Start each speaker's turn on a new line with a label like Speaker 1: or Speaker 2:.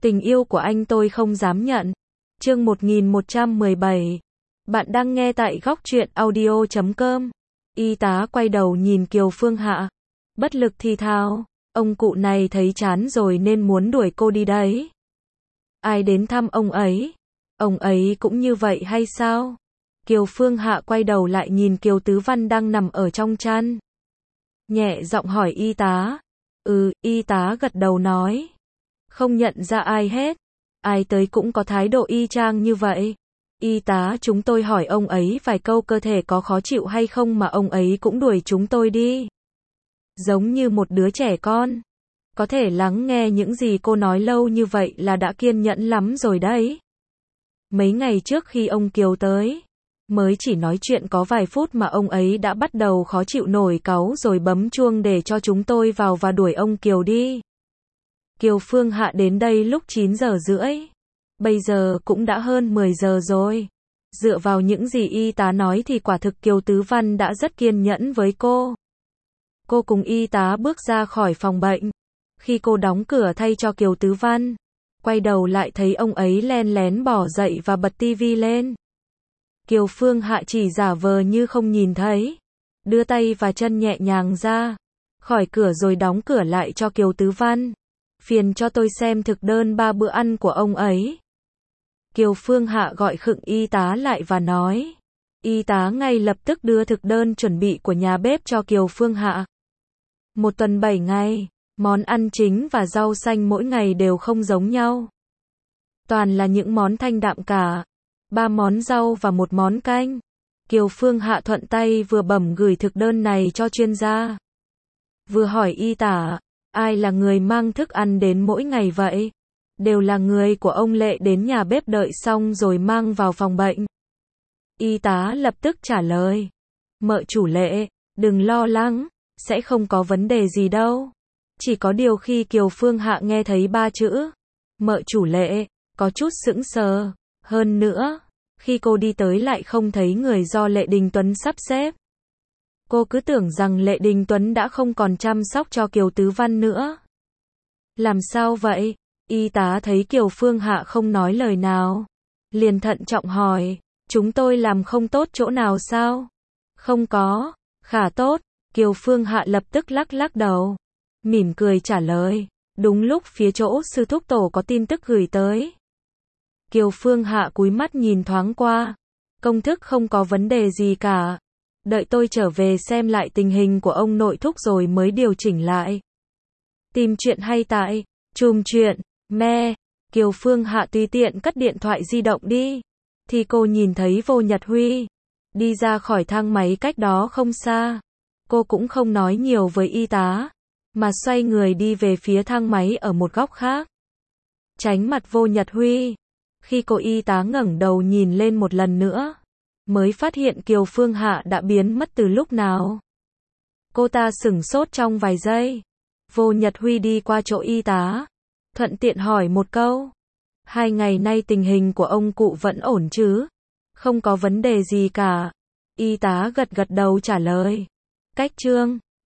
Speaker 1: Tình yêu của anh tôi không dám nhận. Chương 1117. Bạn đang nghe tại góc truyện audio.com. Y tá quay đầu nhìn Kiều Phương Hạ. Bất lực thì thào. Ông cụ này thấy chán rồi nên muốn đuổi cô đi đấy. Ai đến thăm ông ấy? Ông ấy cũng như vậy hay sao? Kiều Phương Hạ quay đầu lại nhìn Kiều Tứ Văn đang nằm ở trong chăn. Nhẹ giọng hỏi y tá. Y tá gật đầu nói. Không nhận ra ai hết. Ai tới cũng có thái độ y chang như vậy. Y tá, chúng tôi hỏi ông ấy vài câu cơ thể có khó chịu hay không mà ông ấy cũng đuổi chúng tôi đi. Giống như một đứa trẻ con. Có thể lắng nghe những gì cô nói lâu như vậy là đã kiên nhẫn lắm rồi đấy. Mấy ngày trước khi ông Kiều tới, mới chỉ nói chuyện có vài phút mà ông ấy đã bắt đầu khó chịu nổi cáu rồi bấm chuông để cho chúng tôi vào và đuổi ông Kiều đi. Kiều Phương Hạ đến đây lúc 9 giờ rưỡi. Bây giờ cũng đã hơn 10 giờ rồi. Dựa vào những gì y tá nói thì quả thực Kiều Tứ Văn đã rất kiên nhẫn với cô. Cô cùng y tá bước ra khỏi phòng bệnh. Khi cô đóng cửa thay cho Kiều Tứ Văn, quay đầu lại thấy ông ấy len lén bỏ dậy và bật tivi lên. Kiều Phương Hạ chỉ giả vờ như không nhìn thấy, đưa tay và chân nhẹ nhàng ra khỏi cửa rồi đóng cửa lại cho Kiều Tứ Văn. Phiền cho tôi xem thực đơn 3 bữa ăn của ông ấy. Kiều Phương Hạ gọi khựng y tá lại và nói. Y tá ngay lập tức đưa thực đơn chuẩn bị của nhà bếp cho Kiều Phương Hạ. 1 tuần 7 ngày, món ăn chính và rau xanh mỗi ngày đều không giống nhau. Toàn là những món thanh đạm cả. 3 món rau và 1 món canh. Kiều Phương Hạ thuận tay vừa bẩm gửi thực đơn này cho chuyên gia. Vừa hỏi y tá, ai là người mang thức ăn đến mỗi ngày vậy? Đều là người của ông Lệ đến nhà bếp đợi xong rồi mang vào phòng bệnh. Y tá lập tức trả lời. Mợ chủ Lệ, đừng lo lắng, sẽ không có vấn đề gì đâu. Chỉ có điều khi Kiều Phương Hạ nghe thấy 3 chữ mợ chủ Lệ, có chút sững sờ. Hơn nữa, khi cô đi tới lại không thấy người do Lệ Đình Tuấn sắp xếp. Cô cứ tưởng rằng Lệ Đình Tuấn đã không còn chăm sóc cho Kiều Tứ Văn nữa. Làm sao vậy? Y tá thấy Kiều Phương Hạ không nói lời nào, liền thận trọng hỏi, chúng tôi làm không tốt chỗ nào sao? Không có, khá tốt. Kiều Phương Hạ lập tức lắc đầu, mỉm cười trả lời, đúng lúc phía chỗ sư thúc tổ có tin tức gửi tới. Kiều Phương Hạ cúi mắt nhìn thoáng qua, công thức không có vấn đề gì cả. Đợi tôi trở về xem lại tình hình của ông nội thúc rồi mới điều chỉnh lại. Tìm chuyện hay tại chùm chuyện, me. Kiều Phương Hạ tùy tiện cất điện thoại di động đi. Thì cô nhìn thấy Vô Nhật Huy đi ra khỏi thang máy cách đó không xa. Cô cũng không nói nhiều với y tá, mà xoay người đi về phía thang máy ở một góc khác. Tránh mặt Vô Nhật Huy. Khi cô y tá ngẩng đầu nhìn lên một lần nữa, mới phát hiện Kiều Phương Hạ đã biến mất từ lúc nào. Cô ta sửng sốt trong vài giây. Vô Nhật Huy đi qua chỗ y tá, thuận tiện hỏi một câu. 2 ngày nay tình hình của ông cụ vẫn ổn chứ? Không có vấn đề gì cả. Y tá gật đầu trả lời. Cách chương